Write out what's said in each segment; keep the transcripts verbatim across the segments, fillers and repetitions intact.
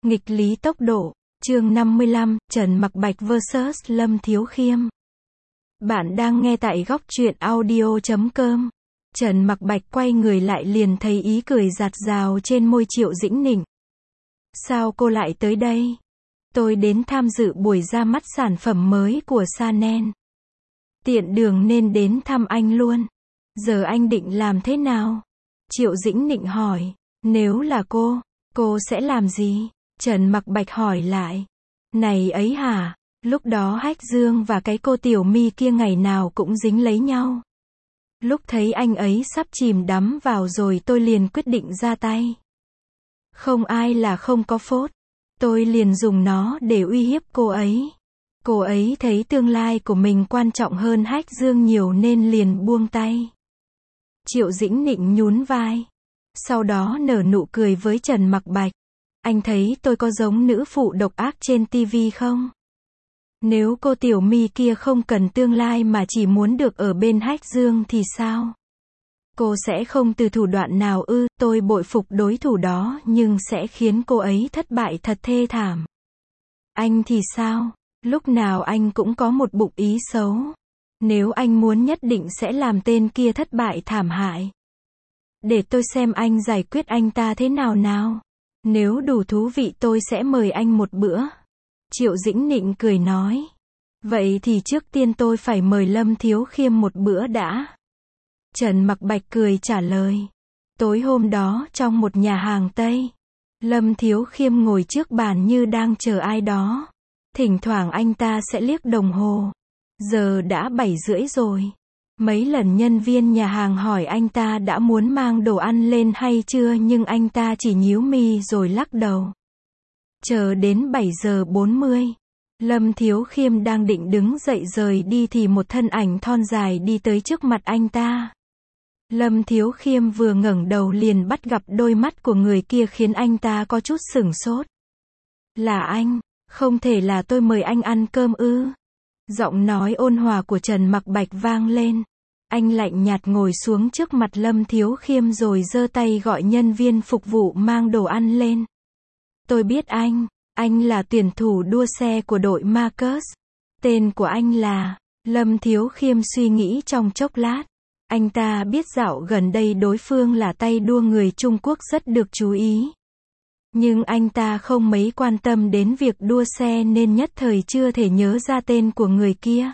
Nghịch lý tốc độ, chương năm mươi lăm, Trần Mặc Bạch versus Lâm Thiếu Khiêm. Bạn đang nghe tại góc truyện audio chấm com. Trần Mặc Bạch quay người lại liền thấy ý cười rạt rào trên môi Triệu Dĩnh Nịnh. Sao cô lại tới đây? Tôi đến tham dự buổi ra mắt sản phẩm mới của Chanel. Tiện đường nên đến thăm anh luôn. Giờ anh định làm thế nào? Triệu Dĩnh Nịnh hỏi. Nếu là cô, cô sẽ làm gì? Trần Mặc Bạch hỏi lại. Này ấy hả? Lúc đó Hách Dương và cái cô Tiểu My kia ngày nào cũng dính lấy nhau. Lúc thấy anh ấy sắp chìm đắm vào rồi tôi liền quyết định ra tay. Không ai là không có phốt. Tôi liền dùng nó để uy hiếp cô ấy. Cô ấy thấy tương lai của mình quan trọng hơn Hách Dương nhiều nên liền buông tay. Triệu Dĩnh Nịnh nhún vai. Sau đó nở nụ cười với Trần Mặc Bạch. Anh thấy tôi có giống nữ phụ độc ác trên ti vi không? Nếu cô Tiểu My kia không cần tương lai mà chỉ muốn được ở bên Hách Dương thì sao? Cô sẽ không từ thủ đoạn nào ư? Tôi bội phục đối thủ đó nhưng sẽ khiến cô ấy thất bại thật thê thảm. Anh thì sao? Lúc nào anh cũng có một bụng ý xấu. Nếu anh muốn nhất định sẽ làm tên kia thất bại thảm hại. Để tôi xem anh giải quyết anh ta thế nào nào. Nếu đủ thú vị tôi sẽ mời anh một bữa. Triệu Dĩnh Nịnh cười nói. Vậy thì trước tiên tôi phải mời Lâm Thiếu Khiêm một bữa đã. Trần Mặc Bạch cười trả lời. Tối hôm đó trong một nhà hàng Tây, Lâm Thiếu Khiêm ngồi trước bàn như đang chờ ai đó. Thỉnh thoảng anh ta sẽ liếc đồng hồ. Giờ đã bảy rưỡi rồi. Mấy lần nhân viên nhà hàng hỏi anh ta đã muốn mang đồ ăn lên hay chưa nhưng anh ta chỉ nhíu mi rồi lắc đầu. Chờ đến bảy giờ bốn mươi, Lâm Thiếu Khiêm đang định đứng dậy rời đi thì một thân ảnh thon dài đi tới trước mặt anh ta. Lâm Thiếu Khiêm vừa ngẩng đầu liền bắt gặp đôi mắt của người kia khiến anh ta có chút sửng sốt. Là anh, không thể là tôi mời anh ăn cơm ư? Giọng nói ôn hòa của Trần Mặc Bạch vang lên. Anh lạnh nhạt ngồi xuống trước mặt Lâm Thiếu Khiêm rồi giơ tay gọi nhân viên phục vụ mang đồ ăn lên. Tôi biết anh, anh là tuyển thủ đua xe của đội Marcus. Tên của anh là... Lâm Thiếu Khiêm suy nghĩ trong chốc lát. Anh ta biết dạo gần đây đối phương là tay đua người Trung Quốc rất được chú ý. Nhưng anh ta không mấy quan tâm đến việc đua xe nên nhất thời chưa thể nhớ ra tên của người kia.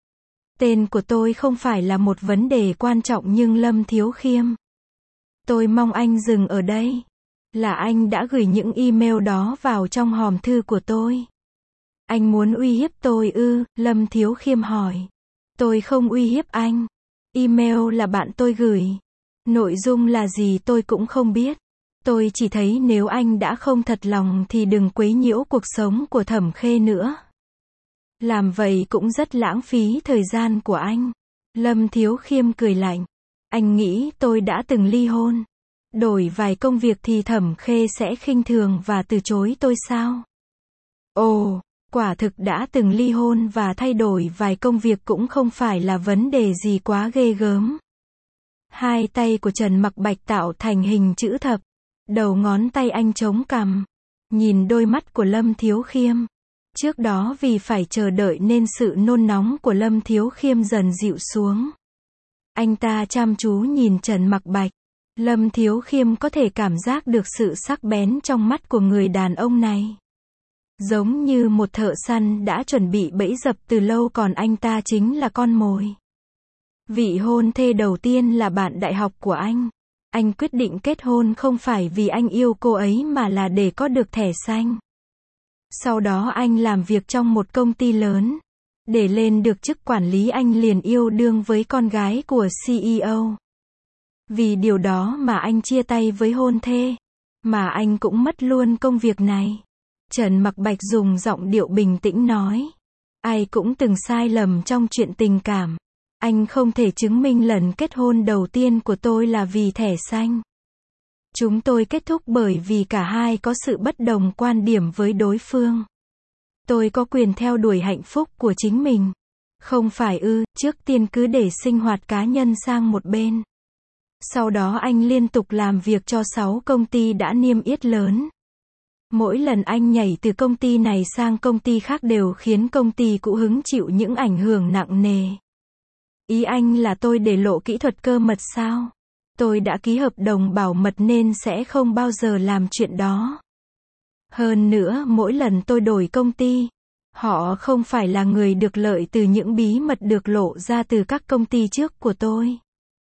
Tên của tôi không phải là một vấn đề quan trọng nhưng Lâm Thiếu Khiêm. Tôi mong anh dừng ở đây. Là anh đã gửi những email đó vào trong hòm thư của tôi. Anh muốn uy hiếp tôi ư? Lâm Thiếu Khiêm hỏi. Tôi không uy hiếp anh. Email là bạn tôi gửi. Nội dung là gì tôi cũng không biết. Tôi chỉ thấy nếu anh đã không thật lòng thì đừng quấy nhiễu cuộc sống của Thẩm Khê nữa. Làm vậy cũng rất lãng phí thời gian của anh. Lâm Thiếu Khiêm cười lạnh. Anh nghĩ tôi đã từng ly hôn. Đổi vài công việc thì Thẩm Khê sẽ khinh thường và từ chối tôi sao? Ồ, quả thực đã từng ly hôn và thay đổi vài công việc cũng không phải là vấn đề gì quá ghê gớm. Hai tay của Trần Mặc Bạch tạo thành hình chữ thập. Đầu ngón tay anh chống cằm. Nhìn đôi mắt của Lâm Thiếu Khiêm. Trước đó vì phải chờ đợi nên sự nôn nóng của Lâm Thiếu Khiêm dần dịu xuống. Anh ta chăm chú nhìn Trần Mặc Bạch. Lâm Thiếu Khiêm có thể cảm giác được sự sắc bén trong mắt của người đàn ông này. Giống như một thợ săn đã chuẩn bị bẫy dập từ lâu còn anh ta chính là con mồi. Vị hôn thê đầu tiên là bạn đại học của anh. Anh quyết định kết hôn không phải vì anh yêu cô ấy mà là để có được thẻ xanh. Sau đó anh làm việc trong một công ty lớn. Để lên được chức quản lý anh liền yêu đương với con gái của xê e ô. Vì điều đó mà anh chia tay với hôn thê. Mà anh cũng mất luôn công việc này. Trần Mặc Bạch dùng giọng điệu bình tĩnh nói. Ai cũng từng sai lầm trong chuyện tình cảm. Anh không thể chứng minh lần kết hôn đầu tiên của tôi là vì thẻ xanh. Chúng tôi kết thúc bởi vì cả hai có sự bất đồng quan điểm với đối phương. Tôi có quyền theo đuổi hạnh phúc của chính mình. Không phải ư? Trước tiên cứ để sinh hoạt cá nhân sang một bên. Sau đó anh liên tục làm việc cho sáu công ty đã niêm yết lớn. Mỗi lần anh nhảy từ công ty này sang công ty khác đều khiến công ty cũ hứng chịu những ảnh hưởng nặng nề. Ý anh là tôi để lộ kỹ thuật cơ mật sao? Tôi đã ký hợp đồng bảo mật nên sẽ không bao giờ làm chuyện đó. Hơn nữa, mỗi lần tôi đổi công ty, họ không phải là người được lợi từ những bí mật được lộ ra từ các công ty trước của tôi.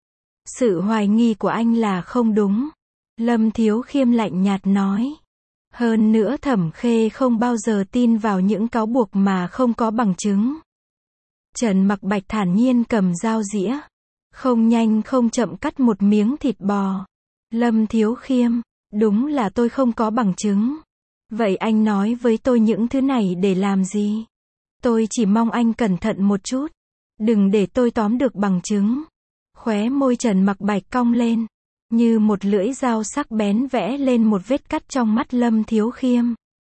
Sự hoài nghi của anh là không đúng. Lâm Thiếu Khiêm lạnh nhạt nói. Hơn nữa Thẩm Khê không bao giờ tin vào những cáo buộc mà không có bằng chứng. Trần Mặc Bạch thản nhiên cầm dao dĩa, không nhanh không chậm cắt một miếng thịt bò. Lâm Thiếu Khiêm, đúng là tôi không có bằng chứng. Vậy anh nói với tôi những thứ này để làm gì? Tôi chỉ mong anh cẩn thận một chút. Đừng để tôi tóm được bằng chứng. Khóe môi Trần Mặc Bạch cong lên, như một lưỡi dao sắc bén vẽ lên một vết cắt trong mắt Lâm Thiếu Khiêm.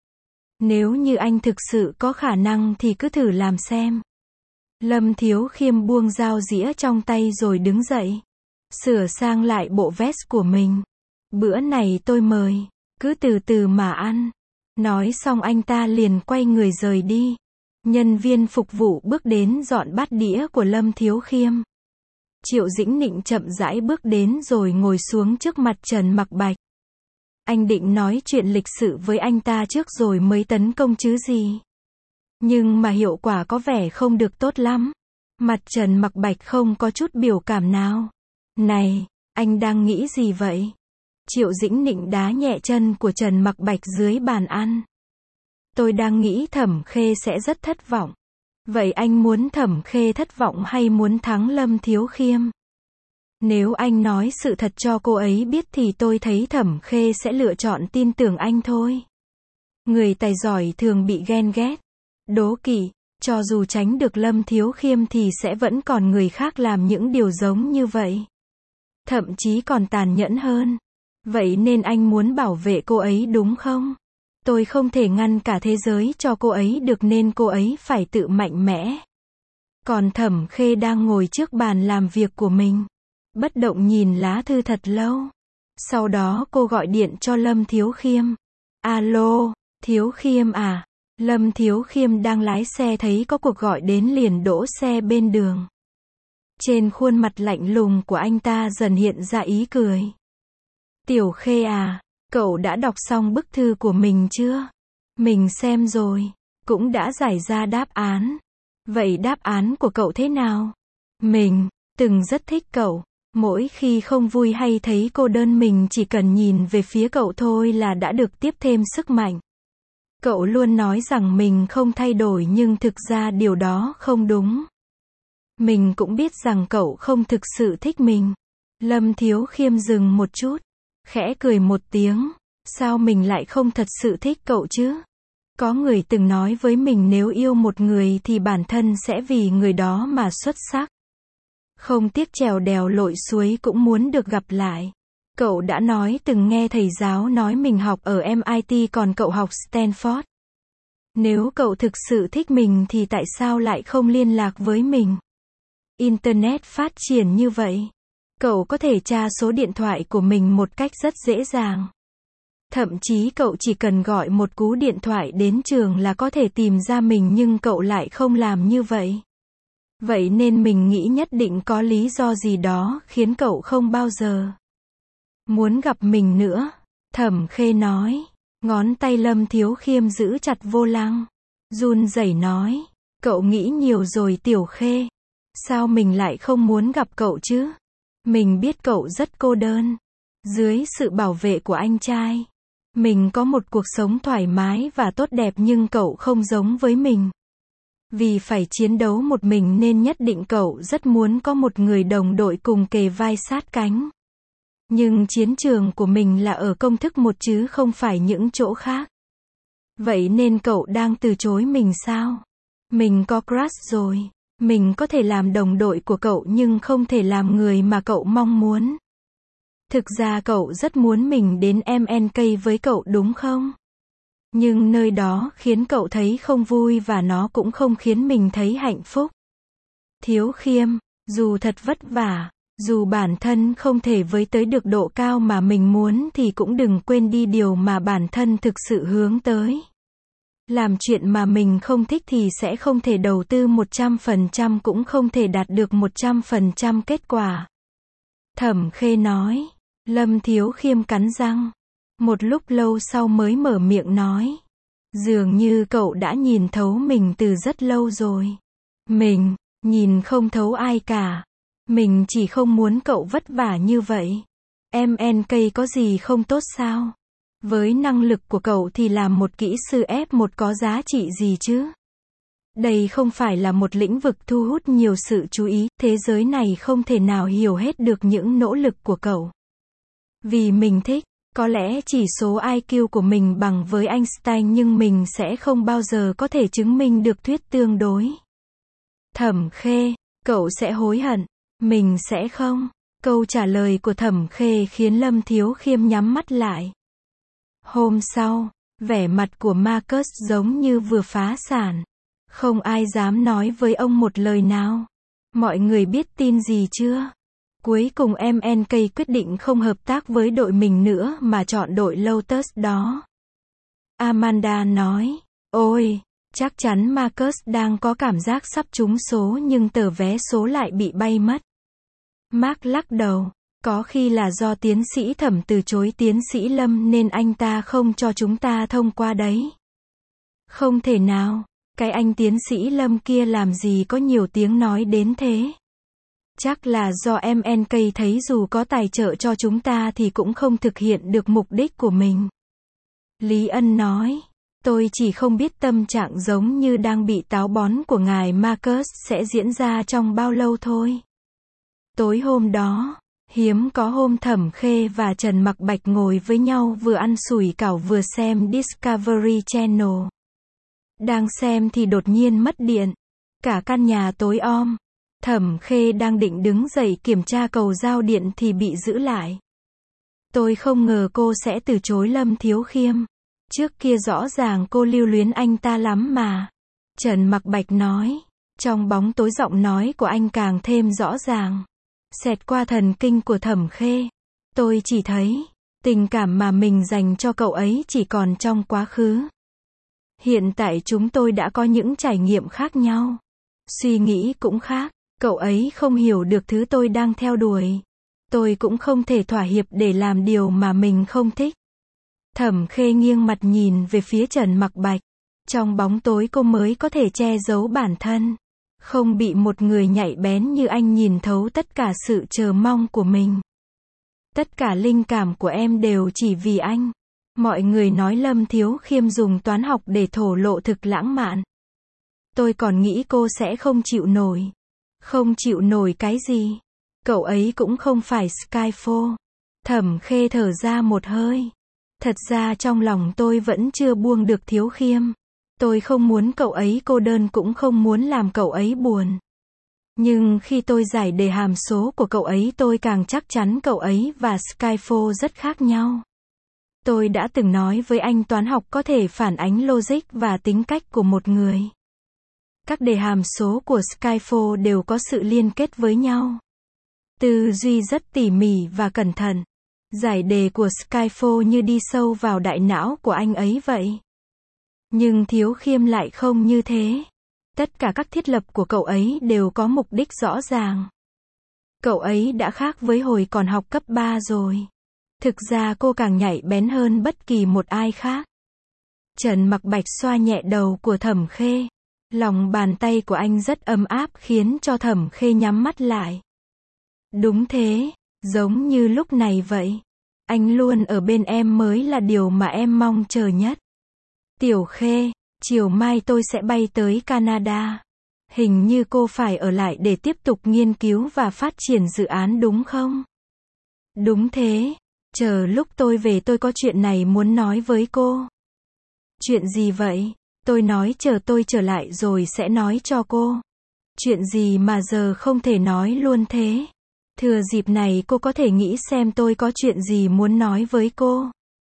Nếu như anh thực sự có khả năng thì cứ thử làm xem. Lâm Thiếu Khiêm buông dao dĩa trong tay rồi đứng dậy, sửa sang lại bộ vest của mình. Bữa này tôi mời, cứ từ từ mà ăn. Nói xong anh ta liền quay người rời đi. Nhân viên phục vụ bước đến dọn bát đĩa của Lâm Thiếu Khiêm. Triệu Dĩnh Nịnh chậm rãi bước đến rồi ngồi xuống trước mặt Trần Mặc Bạch. Anh định nói chuyện lịch sự với anh ta trước rồi mới tấn công chứ gì. Nhưng mà hiệu quả có vẻ không được tốt lắm. Mặt Trần Mặc Bạch không có chút biểu cảm nào. Này, anh đang nghĩ gì vậy? Triệu Dĩnh Nịnh đá nhẹ chân của Trần Mặc Bạch dưới bàn ăn. Tôi đang nghĩ Thẩm Khê sẽ rất thất vọng. Vậy anh muốn Thẩm Khê thất vọng hay muốn thắng Lâm Thiếu Khiêm? Nếu anh nói sự thật cho cô ấy biết thì tôi thấy Thẩm Khê sẽ lựa chọn tin tưởng anh thôi. Người tài giỏi thường bị ghen ghét, đố kỵ, cho dù tránh được Lâm Thiếu Khiêm thì sẽ vẫn còn người khác làm những điều giống như vậy. Thậm chí còn tàn nhẫn hơn. Vậy nên anh muốn bảo vệ cô ấy đúng không? Tôi không thể ngăn cả thế giới cho cô ấy được nên cô ấy phải tự mạnh mẽ. Còn Thẩm Khê đang ngồi trước bàn làm việc của mình, bất động nhìn lá thư thật lâu. Sau đó cô gọi điện cho Lâm Thiếu Khiêm. Alo, Thiếu Khiêm à? Lâm Thiếu Khiêm đang lái xe thấy có cuộc gọi đến liền đỗ xe bên đường. Trên khuôn mặt lạnh lùng của anh ta dần hiện ra ý cười. Tiểu Khê à, cậu đã đọc xong bức thư của mình chưa? Mình xem rồi, cũng đã giải ra đáp án. Vậy đáp án của cậu thế nào? Mình từng rất thích cậu. Mỗi khi không vui hay thấy cô đơn mình chỉ cần nhìn về phía cậu thôi là đã được tiếp thêm sức mạnh. Cậu luôn nói rằng mình không thay đổi nhưng thực ra điều đó không đúng. Mình cũng biết rằng cậu không thực sự thích mình. Lâm Thiếu Khiêm dừng một chút, khẽ cười một tiếng. Sao mình lại không thật sự thích cậu chứ? Có người từng nói với mình nếu yêu một người thì bản thân sẽ vì người đó mà xuất sắc. Không tiếc trèo đèo lội suối cũng muốn được gặp lại. Cậu đã nói từng nghe thầy giáo nói mình học ở em i tê còn cậu học Stanford. Nếu cậu thực sự thích mình thì tại sao lại không liên lạc với mình? Internet phát triển như vậy. Cậu có thể tra số điện thoại của mình một cách rất dễ dàng. Thậm chí cậu chỉ cần gọi một cú điện thoại đến trường là có thể tìm ra mình nhưng cậu lại không làm như vậy. Vậy nên mình nghĩ nhất định có lý do gì đó khiến cậu không bao giờ muốn gặp mình nữa. Thẩm Khê nói. Ngón tay Lâm Thiếu Khiêm giữ chặt vô lăng, run rẩy nói. Cậu nghĩ nhiều rồi Tiểu Khê. Sao mình lại không muốn gặp cậu chứ? Mình biết cậu rất cô đơn. Dưới sự bảo vệ của anh trai, mình có một cuộc sống thoải mái và tốt đẹp nhưng cậu không giống với mình. Vì phải chiến đấu một mình nên nhất định cậu rất muốn có một người đồng đội cùng kề vai sát cánh. Nhưng chiến trường của mình là ở công thức một chứ không phải những chỗ khác. Vậy nên cậu đang từ chối mình sao? Mình có crush rồi. Mình có thể làm đồng đội của cậu nhưng không thể làm người mà cậu mong muốn. Thực ra cậu rất muốn mình đến em en ca với cậu đúng không? Nhưng nơi đó khiến cậu thấy không vui và nó cũng không khiến mình thấy hạnh phúc. Thiếu Khiêm, dù thật vất vả, Dù bản thân không thể với tới được độ cao mà mình muốn thì cũng đừng quên đi điều mà bản thân thực sự hướng tới. Làm chuyện mà mình không thích thì sẽ không thể đầu tư một trăm phần trăm cũng không thể đạt được một trăm phần trăm kết quả. Thẩm Khê nói. Lâm Thiếu Khiêm cắn răng. Một lúc lâu sau mới mở miệng nói. Dường như cậu đã nhìn thấu mình từ rất lâu rồi. Mình, nhìn không thấu ai cả. Mình chỉ không muốn cậu vất vả như vậy. em en ca có gì không tốt sao? Với năng lực của cậu thì làm một kỹ sư ép một có giá trị gì chứ? Đây không phải là một lĩnh vực thu hút nhiều sự chú ý, thế giới này không thể nào hiểu hết được những nỗ lực của cậu. Vì mình thích, có lẽ chỉ số i kiu của mình bằng với Einstein nhưng mình sẽ không bao giờ có thể chứng minh được thuyết tương đối. Thẩm Khê, cậu sẽ hối hận, mình sẽ không. Câu trả lời của Thẩm Khê khiến Lâm Thiếu Khiêm nhắm mắt lại. Hôm sau, vẻ mặt của Marcus giống như vừa phá sản. Không ai dám nói với ông một lời nào. Mọi người biết tin gì chưa? Cuối cùng em en ca quyết định không hợp tác với đội mình nữa mà chọn đội Lotus đó. Amanda nói. Ôi, chắc chắn Marcus đang có cảm giác sắp trúng số nhưng tờ vé số lại bị bay mất. Mark lắc đầu. Có khi là do tiến sĩ Thẩm từ chối tiến sĩ Lâm nên anh ta không cho chúng ta thông qua đấy. Không thể nào, cái anh tiến sĩ Lâm kia làm gì có nhiều tiếng nói đến thế. Chắc là do em en ca thấy dù có tài trợ cho chúng ta thì cũng không thực hiện được mục đích của mình. Lý Ân nói, tôi chỉ không biết tâm trạng giống như đang bị táo bón của ngài Marcus sẽ diễn ra trong bao lâu thôi. Tối hôm đó, hiếm có hôm Thẩm Khê và Trần Mặc Bạch ngồi với nhau vừa ăn sủi cảo vừa xem Discovery Channel. Đang xem thì đột nhiên mất điện. Cả căn nhà tối om. Thẩm Khê đang định đứng dậy kiểm tra cầu giao điện thì bị giữ lại. Tôi không ngờ cô sẽ từ chối Lâm Thiếu Khiêm. Trước kia rõ ràng cô lưu luyến anh ta lắm mà. Trần Mặc Bạch nói. Trong bóng tối giọng nói của anh càng thêm rõ ràng. Xẹt qua thần kinh của Thẩm Khê. Tôi chỉ thấy, tình cảm mà mình dành cho cậu ấy chỉ còn trong quá khứ. Hiện tại chúng tôi đã có những trải nghiệm khác nhau. Suy nghĩ cũng khác. Cậu ấy không hiểu được thứ tôi đang theo đuổi. Tôi cũng không thể thỏa hiệp để làm điều mà mình không thích. Thẩm Khê nghiêng mặt nhìn về phía Trần Mặc Bạch. Trong bóng tối cô mới có thể che giấu bản thân. Không bị một người nhạy bén như anh nhìn thấu tất cả sự chờ mong của mình. Tất cả linh cảm của em đều chỉ vì anh. Mọi người nói Lâm Thiếu Khiêm dùng toán học để thổ lộ thực lãng mạn. Tôi còn nghĩ cô sẽ không chịu nổi. Không chịu nổi cái gì? Cậu ấy cũng không phải Skyfall. Thẩm Khê thở ra một hơi. Thật ra trong lòng tôi vẫn chưa buông được Thiếu Khiêm. Tôi không muốn cậu ấy cô đơn cũng không muốn làm cậu ấy buồn. Nhưng khi tôi giải đề hàm số của cậu ấy tôi càng chắc chắn cậu ấy và Skyfall rất khác nhau. Tôi đã từng nói với anh toán học có thể phản ánh logic và tính cách của một người. Các đề hàm số của Skyfall đều có sự liên kết với nhau. Tư duy rất tỉ mỉ và cẩn thận. Giải đề của Skyfall như đi sâu vào đại não của anh ấy vậy. Nhưng Thiếu Khiêm lại không như thế. Tất cả các thiết lập của cậu ấy đều có mục đích rõ ràng. Cậu ấy đã khác với hồi còn học cấp ba rồi. Thực ra cô càng nhạy bén hơn bất kỳ một ai khác. Trần Mặc Bạch xoa nhẹ đầu của Thẩm Khê. Lòng bàn tay của anh rất ấm áp khiến cho Thẩm Khê nhắm mắt lại. Đúng thế, giống như lúc này vậy. Anh luôn ở bên em mới là điều mà em mong chờ nhất. Tiểu Khê, chiều mai tôi sẽ bay tới Canada. Hình như cô phải ở lại để tiếp tục nghiên cứu và phát triển dự án đúng không? Đúng thế, chờ lúc tôi về tôi có chuyện này muốn nói với cô. Chuyện gì vậy? Tôi nói chờ tôi trở lại rồi sẽ nói cho cô. Chuyện gì mà giờ không thể nói luôn thế? Thừa dịp này cô có thể nghĩ xem tôi có chuyện gì muốn nói với cô.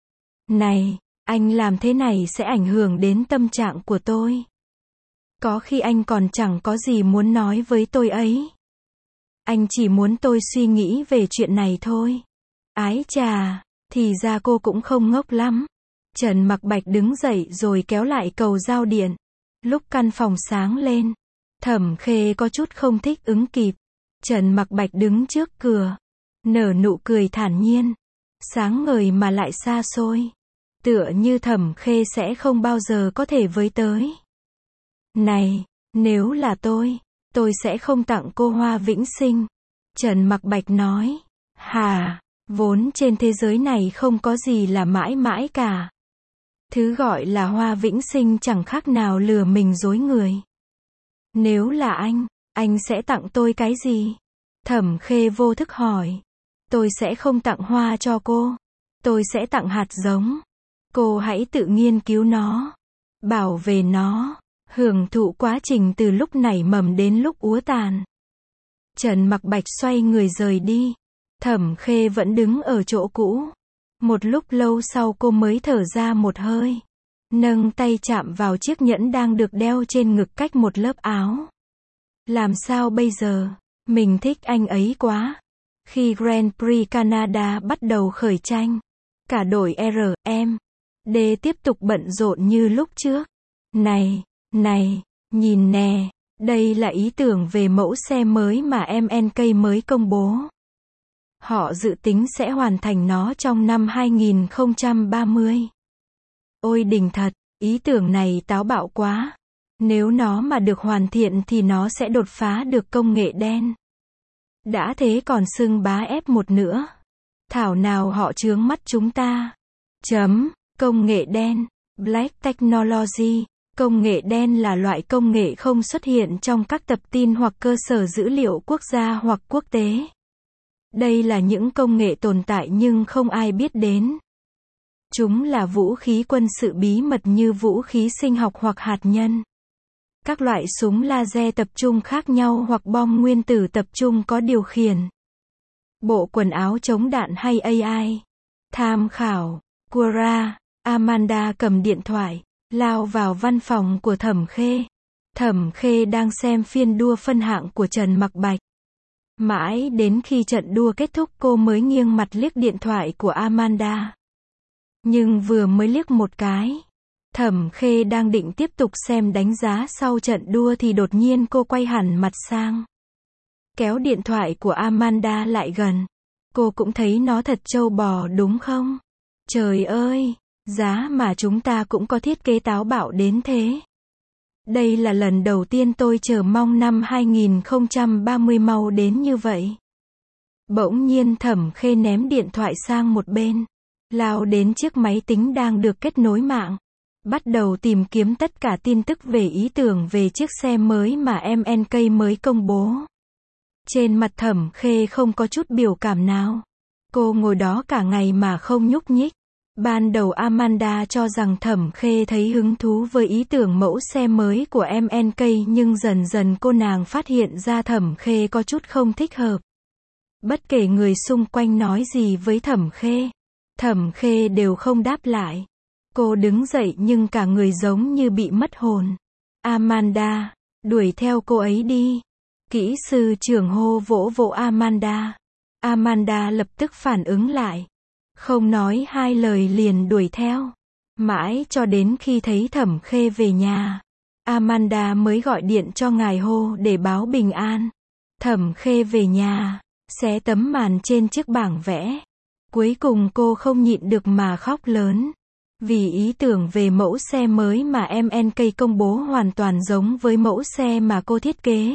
Này, anh làm thế này sẽ ảnh hưởng đến tâm trạng của tôi. Có khi anh còn chẳng có gì muốn nói với tôi ấy. Anh chỉ muốn tôi suy nghĩ về chuyện này thôi. Ái chà, thì ra cô cũng không ngốc lắm. Trần Mặc Bạch đứng dậy rồi kéo lại cầu giao điện. Lúc căn phòng sáng lên, Thẩm Khê có chút không thích ứng kịp. Trần Mặc Bạch đứng trước cửa, nở nụ cười thản nhiên, sáng ngời mà lại xa xôi. Tựa như Thẩm Khê sẽ không bao giờ có thể với tới. Này, nếu là tôi, tôi sẽ không tặng cô hoa vĩnh sinh. Trần Mặc Bạch nói. Hà, vốn trên thế giới này không có gì là mãi mãi cả. Thứ gọi là hoa vĩnh sinh chẳng khác nào lừa mình dối người. Nếu là anh, anh sẽ tặng tôi cái gì? Thẩm Khê vô thức hỏi. Tôi sẽ không tặng hoa cho cô. Tôi sẽ tặng hạt giống. Cô hãy tự nghiên cứu nó, bảo vệ nó, hưởng thụ quá trình từ lúc nảy mầm đến lúc úa tàn. Trần Mặc Bạch xoay người rời đi. Thẩm Khê vẫn đứng ở chỗ cũ. Một lúc lâu sau cô mới thở ra một hơi, nâng tay chạm vào chiếc nhẫn đang được đeo trên ngực cách một lớp áo. Làm sao bây giờ? Mình thích anh ấy quá. Khi Grand Prix Canada bắt đầu khởi tranh, cả đội R, M, D tiếp tục bận rộn như lúc trước. Này, này, nhìn nè, đây là ý tưởng về mẫu xe mới mà em en ca mới công bố. Họ dự tính sẽ hoàn thành nó trong năm hai nghìn không trăm ba mươi. Ôi đỉnh thật, ý tưởng này táo bạo quá. Nếu nó mà được hoàn thiện thì nó sẽ đột phá được công nghệ đen. Đã thế còn xưng bá ép một nữa. Thảo nào họ chướng mắt chúng ta. Chấm, công nghệ đen, Black Technology. Công nghệ đen là loại công nghệ không xuất hiện trong các tập tin hoặc cơ sở dữ liệu quốc gia hoặc quốc tế. Đây là những công nghệ tồn tại nhưng không ai biết đến. Chúng là vũ khí quân sự bí mật như vũ khí sinh học hoặc hạt nhân. Các loại súng laser tập trung khác nhau hoặc bom nguyên tử tập trung có điều khiển. Bộ quần áo chống đạn hay a i. Tham khảo. Quora. Amanda cầm điện thoại, lao vào văn phòng của Thẩm Khê. Thẩm Khê đang xem phiên đua phân hạng của Trần Mặc Bạch. Mãi đến khi trận đua kết thúc cô mới nghiêng mặt liếc điện thoại của Amanda. Nhưng vừa mới liếc một cái, Thẩm Khê đang định tiếp tục xem đánh giá sau trận đua thì đột nhiên cô quay hẳn mặt sang, kéo điện thoại của Amanda lại gần. Cô cũng thấy nó thật trâu bò đúng không? Trời ơi, giá mà chúng ta cũng có thiết kế táo bạo đến thế. Đây là lần đầu tiên tôi chờ mong năm hai nghìn không trăm ba mươi mau đến như vậy. Bỗng nhiên Thẩm Khê ném điện thoại sang một bên, lao đến chiếc máy tính đang được kết nối mạng, bắt đầu tìm kiếm tất cả tin tức về ý tưởng về chiếc xe mới mà em en ca mới công bố. Trên mặt Thẩm Khê không có chút biểu cảm nào. Cô ngồi đó cả ngày mà không nhúc nhích. Ban đầu Amanda cho rằng Thẩm Khê thấy hứng thú với ý tưởng mẫu xe mới của em en ca nhưng dần dần cô nàng phát hiện ra Thẩm Khê có chút không thích hợp. Bất kể người xung quanh nói gì với Thẩm Khê, Thẩm Khê đều không đáp lại. Cô đứng dậy nhưng cả người giống như bị mất hồn. Amanda, đuổi theo cô ấy đi. Kỹ sư trưởng hô vỗ vỗ Amanda. Amanda lập tức phản ứng lại. Không nói hai lời liền đuổi theo. Mãi cho đến khi thấy Thẩm Khê về nhà, Amanda mới gọi điện cho ngài hô để báo bình an. Thẩm Khê về nhà, xé tấm màn trên chiếc bảng vẽ. Cuối cùng cô không nhịn được mà khóc lớn. Vì ý tưởng về mẫu xe mới mà em en ca công bố hoàn toàn giống với mẫu xe mà cô thiết kế.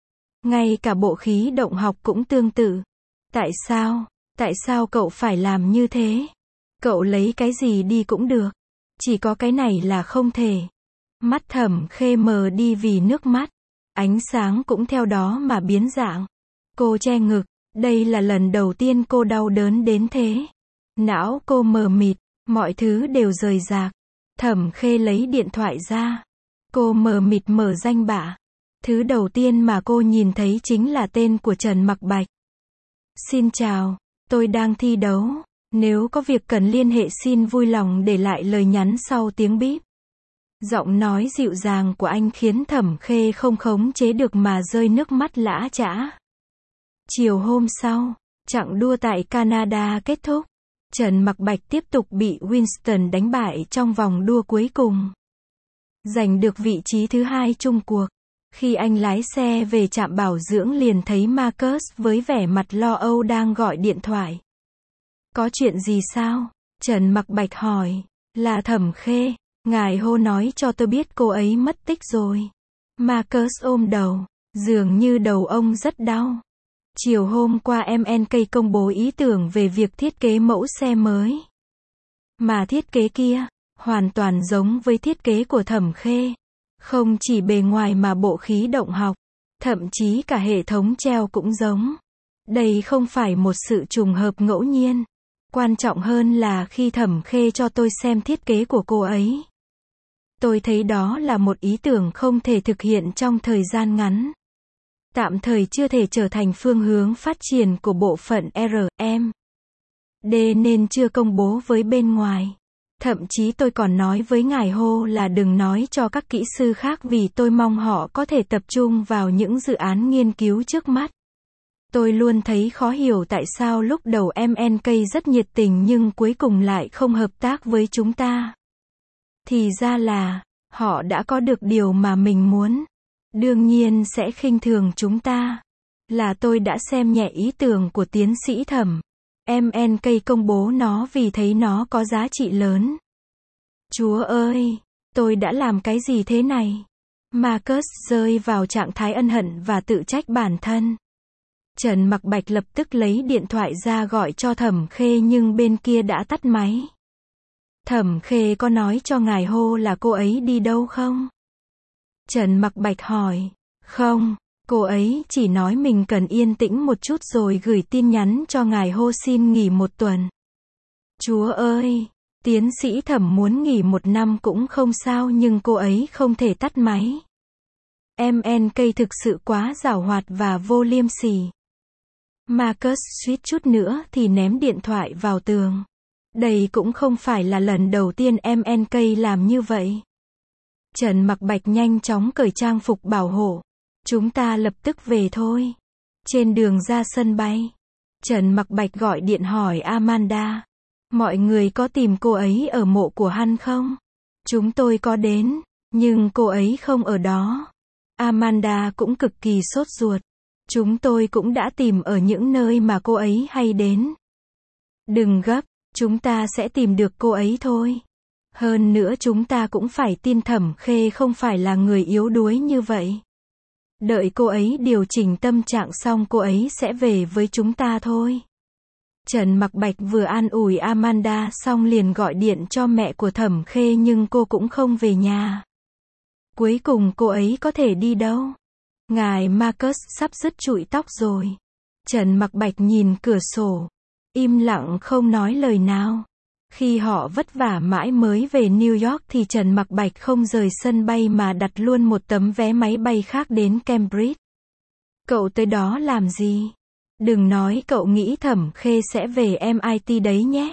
Ngay cả bộ khí động học cũng tương tự. Tại sao? Tại sao cậu phải làm như thế? Cậu lấy cái gì đi cũng được. Chỉ có cái này là không thể. Mắt Thẩm Khê mờ đi vì nước mắt. Ánh sáng cũng theo đó mà biến dạng. Cô che ngực. Đây là lần đầu tiên cô đau đớn đến thế. Não cô mờ mịt. Mọi thứ đều rời rạc. Thẩm Khê lấy điện thoại ra. Cô mờ mịt mở danh bạ. Thứ đầu tiên mà cô nhìn thấy chính là tên của Trần Mặc Bạch. Xin chào, tôi đang thi đấu. Nếu có việc cần liên hệ xin vui lòng để lại lời nhắn sau tiếng bíp. Giọng nói dịu dàng của anh khiến Thẩm Khê không khống chế được mà rơi nước mắt lã chã. Chiều hôm sau, chặng đua tại Canada kết thúc. Trần Mặc Bạch tiếp tục bị Winston đánh bại trong vòng đua cuối cùng, giành được vị trí thứ hai chung cuộc. Khi anh lái xe về trạm bảo dưỡng liền thấy Marcus với vẻ mặt lo âu đang gọi điện thoại. Có chuyện gì sao? Trần Mặc Bạch hỏi. Là Thẩm Khê. Ngài Hô nói cho tôi biết cô ấy mất tích rồi. Marcus ôm đầu. Dường như đầu ông rất đau. Chiều hôm qua em en ca công bố ý tưởng về việc thiết kế mẫu xe mới. Mà thiết kế kia, hoàn toàn giống với thiết kế của Thẩm Khê. Không chỉ bề ngoài mà bộ khí động học, thậm chí cả hệ thống treo cũng giống. Đây không phải một sự trùng hợp ngẫu nhiên. Quan trọng hơn là khi Thẩm Khê cho tôi xem thiết kế của cô ấy, tôi thấy đó là một ý tưởng không thể thực hiện trong thời gian ngắn. Tạm thời chưa thể trở thành phương hướng phát triển của bộ phận R M D nên chưa công bố với bên ngoài. Thậm chí tôi còn nói với ngài Hô là đừng nói cho các kỹ sư khác vì tôi mong họ có thể tập trung vào những dự án nghiên cứu trước mắt. Tôi luôn thấy khó hiểu tại sao lúc đầu em en ca rất nhiệt tình nhưng cuối cùng lại không hợp tác với chúng ta. Thì ra là, họ đã có được điều mà mình muốn. Đương nhiên sẽ khinh thường chúng ta. Là tôi đã xem nhẹ ý tưởng của tiến sĩ Thẩm. em en ca công bố nó vì thấy nó có giá trị lớn. Chúa ơi, tôi đã làm cái gì thế này? Marcus rơi vào trạng thái ân hận và tự trách bản thân. Trần Mặc Bạch lập tức lấy điện thoại ra gọi cho Thẩm Khê nhưng bên kia đã tắt máy. Thẩm Khê có nói cho ngài Hô là cô ấy đi đâu không? Trần Mặc Bạch hỏi. Không, cô ấy chỉ nói mình cần yên tĩnh một chút rồi gửi tin nhắn cho ngài Hô xin nghỉ một tuần. Chúa ơi, tiến sĩ Thẩm muốn nghỉ một năm cũng không sao nhưng cô ấy không thể tắt máy. em en ca thực sự quá giảo hoạt và vô liêm sỉ. Marcus suýt chút nữa thì ném điện thoại vào tường. Đây cũng không phải là lần đầu tiên em en ca làm như vậy. Trần Mặc Bạch nhanh chóng cởi trang phục bảo hộ. Chúng ta lập tức về thôi. Trên đường ra sân bay, Trần Mặc Bạch gọi điện hỏi Amanda. Mọi người có tìm cô ấy ở mộ của Han không? Chúng tôi có đến, nhưng cô ấy không ở đó. Amanda cũng cực kỳ sốt ruột. Chúng tôi cũng đã tìm ở những nơi mà cô ấy hay đến. Đừng gấp, chúng ta sẽ tìm được cô ấy thôi. Hơn nữa chúng ta cũng phải tin Thẩm Khê không phải là người yếu đuối như vậy. Đợi cô ấy điều chỉnh tâm trạng xong cô ấy sẽ về với chúng ta thôi. Trần Mặc Bạch vừa an ủi Amanda xong liền gọi điện cho mẹ của Thẩm Khê nhưng cô cũng không về nhà. Cuối cùng cô ấy có thể đi đâu? Ngài Marcus sắp dứt trụi tóc rồi. Trần Mặc Bạch nhìn cửa sổ, im lặng không nói lời nào. Khi họ vất vả mãi mới về New York thì Trần Mặc Bạch không rời sân bay mà đặt luôn một tấm vé máy bay khác đến Cambridge. Cậu tới đó làm gì? Đừng nói cậu nghĩ Thẩm Khê sẽ về em i tê đấy nhé.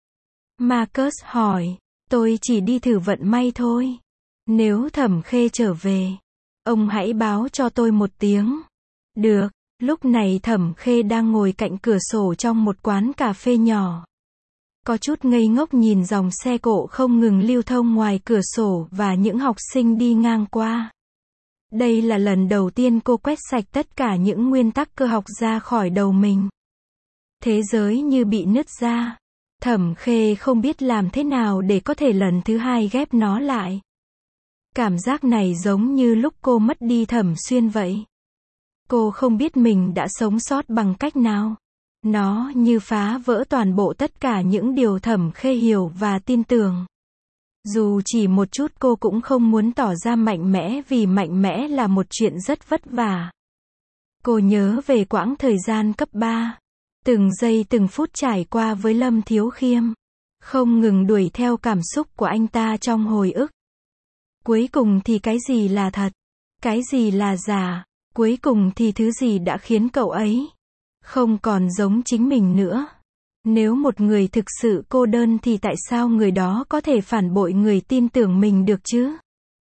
Marcus hỏi, tôi chỉ đi thử vận may thôi. Nếu Thẩm Khê trở về, ông hãy báo cho tôi một tiếng. Được, lúc này Thẩm Khê đang ngồi cạnh cửa sổ trong một quán cà phê nhỏ. Có chút ngây ngốc nhìn dòng xe cộ không ngừng lưu thông ngoài cửa sổ và những học sinh đi ngang qua. Đây là lần đầu tiên cô quét sạch tất cả những nguyên tắc cơ học ra khỏi đầu mình. Thế giới như bị nứt ra. Thẩm Khê không biết làm thế nào để có thể lần thứ hai ghép nó lại. Cảm giác này giống như lúc cô mất đi Thẩm Xuyên vậy. Cô không biết mình đã sống sót bằng cách nào. Nó như phá vỡ toàn bộ tất cả những điều Thẩm Khê hiểu và tin tưởng. Dù chỉ một chút cô cũng không muốn tỏ ra mạnh mẽ vì mạnh mẽ là một chuyện rất vất vả. Cô nhớ về quãng thời gian cấp ba. Từng giây từng phút trải qua với Lâm Thiếu Khiêm. Không ngừng đuổi theo cảm xúc của anh ta trong hồi ức. Cuối cùng thì cái gì là thật? Cái gì là giả? Cuối cùng thì thứ gì đã khiến cậu ấy không còn giống chính mình nữa? Nếu một người thực sự cô đơn thì tại sao người đó có thể phản bội người tin tưởng mình được chứ?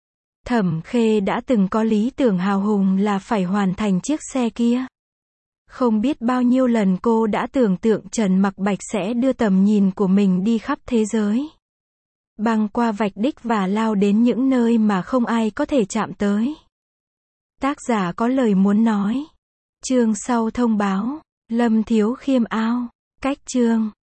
Thẩm Khê đã từng có lý tưởng hào hùng là phải hoàn thành chiếc xe kia. Không biết bao nhiêu lần cô đã tưởng tượng Trần Mặc Bạch sẽ đưa tầm nhìn của mình đi khắp thế giới. Băng qua vạch đích và lao đến những nơi mà không ai có thể chạm tới. Tác giả có lời muốn nói. Chương sau thông báo. Lâm Thiếu Khiêm ao. Cách chương.